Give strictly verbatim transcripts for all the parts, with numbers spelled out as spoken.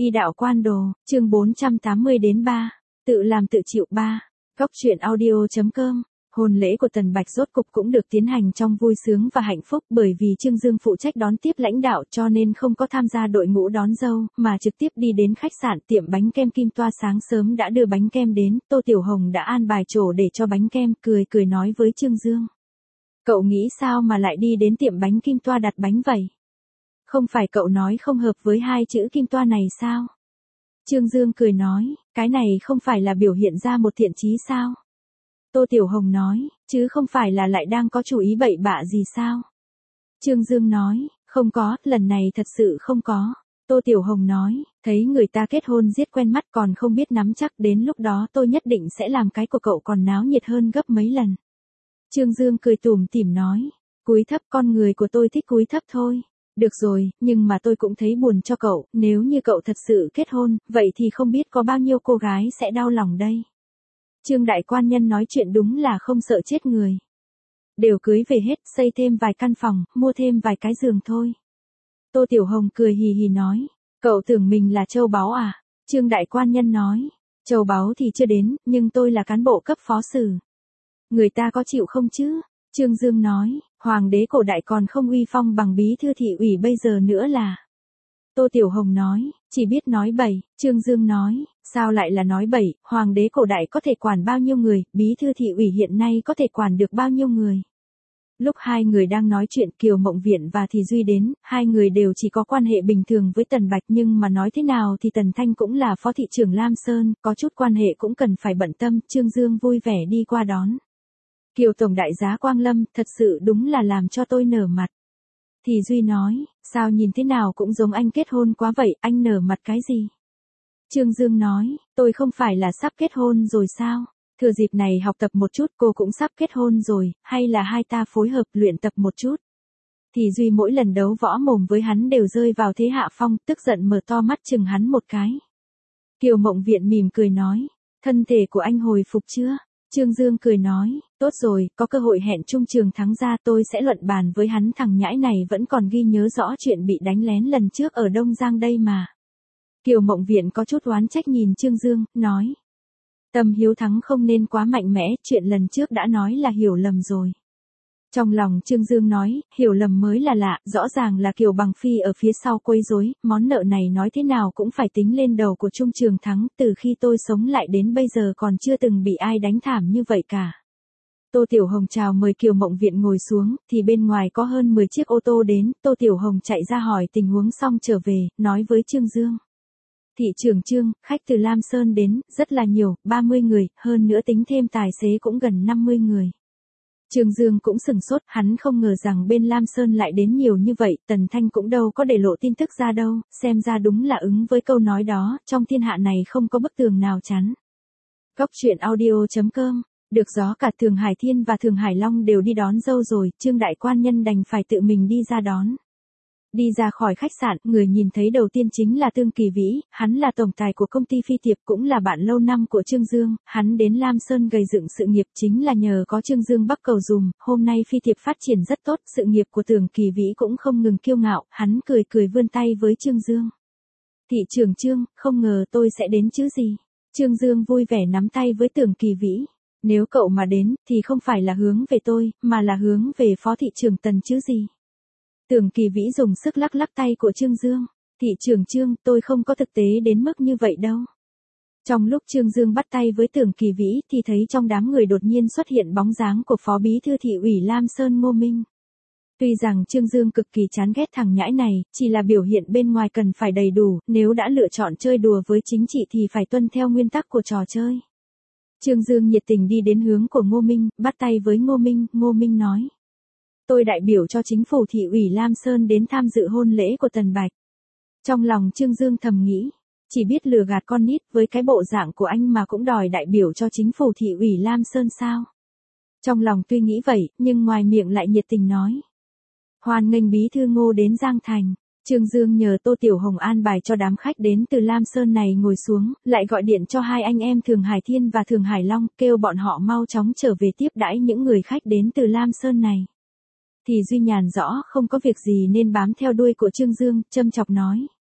Y đạo quan đồ, chương bốn trăm tám mươi đến ba. Tự làm tự chịu ba. Góc truyện audio.com. Hôn lễ của Tần Bạch rốt cục cũng được tiến hành trong vui sướng và hạnh phúc, bởi vì Trương Dương phụ trách đón tiếp lãnh đạo cho nên không có tham gia đội ngũ đón dâu, mà trực tiếp đi đến khách sạn. Tiệm bánh kem Kim Toa sáng sớm đã đưa bánh kem đến, Tô Tiểu Hồng đã an bài chỗ để cho bánh kem, cười cười nói với Trương Dương. Cậu nghĩ sao mà lại đi đến tiệm bánh Kim Toa đặt bánh vậy? Không phải cậu nói không hợp với hai chữ Kim Toa này sao? Trương Dương cười nói, cái này không phải là biểu hiện ra một thiện chí sao? Tô Tiểu Hồng nói, chứ không phải là lại đang có chủ ý bậy bạ gì sao? Trương Dương nói, không có, lần này thật sự không có. Tô Tiểu Hồng nói, thấy người ta kết hôn giết quen mắt còn không biết nắm chắc, đến lúc đó tôi nhất định sẽ làm cái của cậu còn náo nhiệt hơn gấp mấy lần. Trương Dương cười tủm tỉm nói, cúi thấp, con người của tôi thích cúi thấp thôi. Được rồi, nhưng mà tôi cũng thấy buồn cho cậu, nếu như cậu thật sự kết hôn, vậy thì không biết có bao nhiêu cô gái sẽ đau lòng đây. Trương đại quan nhân nói chuyện đúng là không sợ chết người. Đều cưới về hết, xây thêm vài căn phòng, mua thêm vài cái giường thôi. Tô Tiểu Hồng cười hì hì nói, cậu tưởng mình là châu báu à? Trương đại quan nhân nói, châu báu thì chưa đến, nhưng tôi là cán bộ cấp phó sử. Người ta có chịu không chứ? Trương Dương nói, hoàng đế cổ đại còn không uy phong bằng bí thư thị ủy bây giờ nữa là. Tô Tiểu Hồng nói, chỉ biết nói bậy. Trương Dương nói, sao lại là nói bậy, hoàng đế cổ đại có thể quản bao nhiêu người, bí thư thị ủy hiện nay có thể quản được bao nhiêu người. Lúc hai người đang nói chuyện, Kiều Mộng Viện và Thì Duy đến, hai người đều chỉ có quan hệ bình thường với Tần Bạch, nhưng mà nói thế nào thì Tần Thanh cũng là phó thị trưởng Lam Sơn, có chút quan hệ cũng cần phải bận tâm. Trương Dương vui vẻ đi qua đón. Kiều tổng đại giá Quang Lâm, thật sự đúng là làm cho tôi nở mặt. Thì Duy nói, sao nhìn thế nào cũng giống anh kết hôn quá vậy, anh nở mặt cái gì? Trương Dương nói, tôi không phải là sắp kết hôn rồi sao? Thừa dịp này học tập một chút, cô cũng sắp kết hôn rồi, hay là hai ta phối hợp luyện tập một chút? Thì Duy mỗi lần đấu võ mồm với hắn đều rơi vào thế hạ phong, tức giận mở to mắt chừng hắn một cái. Kiều Mộng Viện mỉm cười nói, thân thể của anh hồi phục chưa? Trương Dương cười nói, tốt rồi, có cơ hội hẹn Trung Trường Thắng ra tôi sẽ luận bàn với hắn, thằng nhãi này vẫn còn ghi nhớ rõ chuyện bị đánh lén lần trước ở Đông Giang đây mà. Kiều Mộng Viện có chút oán trách nhìn Trương Dương, nói. Tâm hiếu thắng không nên quá mạnh mẽ, chuyện lần trước đã nói là hiểu lầm rồi. Trong lòng Trương Dương nói, hiểu lầm mới là lạ, rõ ràng là Kiều Bằng Phi ở phía sau quấy rối, món nợ này nói thế nào cũng phải tính lên đầu của Trung Trường Thắng, từ khi tôi sống lại đến bây giờ còn chưa từng bị ai đánh thảm như vậy cả. Tô Tiểu Hồng chào mời Kiều Mộng Viện ngồi xuống, thì bên ngoài có hơn mười chiếc ô tô đến, Tô Tiểu Hồng chạy ra hỏi tình huống xong trở về, nói với Trương Dương. Thị trưởng Trương, khách từ Lam Sơn đến, rất là nhiều, ba mươi người, hơn nữa tính thêm tài xế cũng gần năm mươi người. Trương Dương cũng sừng sốt, hắn không ngờ rằng bên Lam Sơn lại đến nhiều như vậy, Tần Thanh cũng đâu có để lộ tin tức ra đâu, xem ra đúng là ứng với câu nói đó, trong thiên hạ này không có bức tường nào chắn. Góc truyện audio.com. Được gió cả Thường Hải Thiên và Thường Hải Long đều đi đón dâu rồi, Trương đại quan nhân đành phải tự mình đi ra đón. Đi ra khỏi khách sạn, người nhìn thấy đầu tiên chính là Tương Kỳ Vĩ, hắn là tổng tài của công ty Phi Tiệp, cũng là bạn lâu năm của Trương Dương, hắn đến Lam Sơn gầy dựng sự nghiệp chính là nhờ có Trương Dương bắc cầu dùm, hôm nay Phi Tiệp phát triển rất tốt, sự nghiệp của Tưởng Kỳ Vĩ cũng không ngừng kiêu ngạo, hắn cười cười vươn tay với Trương Dương. Thị trưởng Trương, không ngờ tôi sẽ đến chứ gì. Trương Dương vui vẻ nắm tay với Tưởng Kỳ Vĩ. Nếu cậu mà đến, thì không phải là hướng về tôi, mà là hướng về phó thị trưởng Tần chứ gì. Tưởng Kỳ Vĩ dùng sức lắc lắc tay của Trương Dương. Thị trưởng Trương, tôi không có thực tế đến mức như vậy đâu. Trong lúc Trương Dương bắt tay với Tưởng Kỳ Vĩ thì thấy trong đám người đột nhiên xuất hiện bóng dáng của phó bí thư thị ủy Lam Sơn Ngô Minh. Tuy rằng Trương Dương cực kỳ chán ghét thằng nhãi này, chỉ là biểu hiện bên ngoài cần phải đầy đủ, nếu đã lựa chọn chơi đùa với chính trị thì phải tuân theo nguyên tắc của trò chơi. Trương Dương nhiệt tình đi đến hướng của Ngô Minh, bắt tay với Ngô Minh, Ngô Minh nói. Tôi đại biểu cho chính phủ thị ủy Lam Sơn đến tham dự hôn lễ của Tần Bạch. Trong lòng Trương Dương thầm nghĩ, chỉ biết lừa gạt con nít, với cái bộ dạng của anh mà cũng đòi đại biểu cho chính phủ thị ủy Lam Sơn sao? Trong lòng tuy nghĩ vậy, nhưng ngoài miệng lại nhiệt tình nói. Hoan nghênh bí thư Ngô đến Giang Thành. Trương Dương nhờ Tô Tiểu Hồng an bài cho đám khách đến từ Lam Sơn này ngồi xuống, lại gọi điện cho hai anh em Thường Hải Thiên và Thường Hải Long, kêu bọn họ mau chóng trở về tiếp đãi những người khách đến từ Lam Sơn này. Thì Duy nhàn rõ không có việc gì nên bám theo đuôi của Trương Dương, châm chọc nói.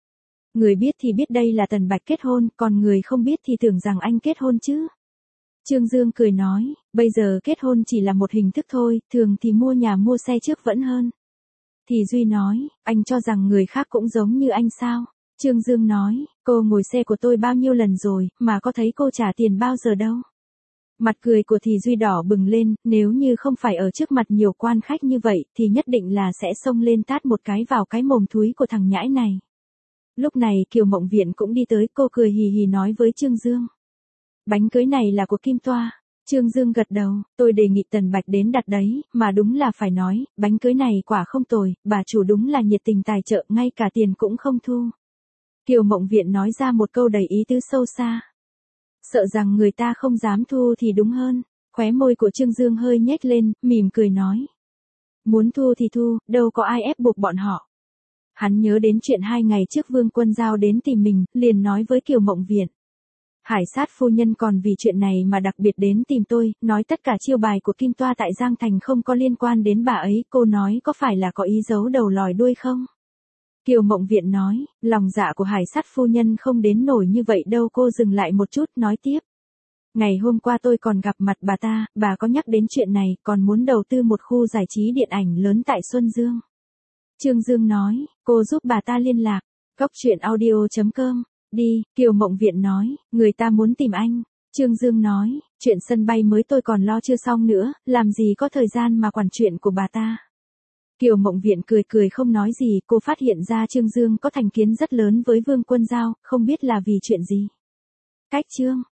Người biết thì biết đây là Tần Bạch kết hôn, còn người không biết thì tưởng rằng anh kết hôn chứ. Trương Dương cười nói, bây giờ kết hôn chỉ là một hình thức thôi, thường thì mua nhà mua xe trước vẫn hơn. Thì Duy nói, anh cho rằng người khác cũng giống như anh sao? Trương Dương nói, cô ngồi xe của tôi bao nhiêu lần rồi, mà có thấy cô trả tiền bao giờ đâu. Mặt cười của Thì Duy đỏ bừng lên, nếu như không phải ở trước mặt nhiều quan khách như vậy, thì nhất định là sẽ xông lên tát một cái vào cái mồm thúi của thằng nhãi này. Lúc này Kiều Mộng Viện cũng đi tới, cô cười hì hì nói với Trương Dương. Bánh cưới này là của Kim Toa. Trương Dương gật đầu, tôi đề nghị Tần Bạch đến đặt đấy, mà đúng là phải nói, bánh cưới này quả không tồi, bà chủ đúng là nhiệt tình tài trợ, ngay cả tiền cũng không thu. Kiều Mộng Viện nói ra một câu đầy ý tứ sâu xa. Sợ rằng người ta không dám thu thì đúng hơn. Khóe môi của Trương Dương hơi nhếch lên, mỉm cười nói. Muốn thu thì thu, đâu có ai ép buộc bọn họ. Hắn nhớ đến chuyện hai ngày trước Vương Quân Giao đến tìm mình, liền nói với Kiều Mộng Viện. Hải sát phu nhân còn vì chuyện này mà đặc biệt đến tìm tôi, nói tất cả chiêu bài của Kim Toa tại Giang Thành không có liên quan đến bà ấy, cô nói có phải là có ý giấu đầu lòi đuôi không? Kiều Mộng Viện nói, lòng dạ của Hải sát phu nhân không đến nổi như vậy đâu. Cô dừng lại một chút, nói tiếp. Ngày hôm qua tôi còn gặp mặt bà ta, bà có nhắc đến chuyện này, còn muốn đầu tư một khu giải trí điện ảnh lớn tại Xuân Dương. Trương Dương nói, cô giúp bà ta liên lạc, góc truyện audio chấm com. Đi, Kiều Mộng Viện nói, người ta muốn tìm anh. Trương Dương nói, chuyện sân bay mới tôi còn lo chưa xong nữa, làm gì có thời gian mà quản chuyện của bà ta. Kiều Mộng Viện cười cười không nói gì, cô phát hiện ra Trương Dương có thành kiến rất lớn với Vương Quân Giao, không biết là vì chuyện gì. Cách chương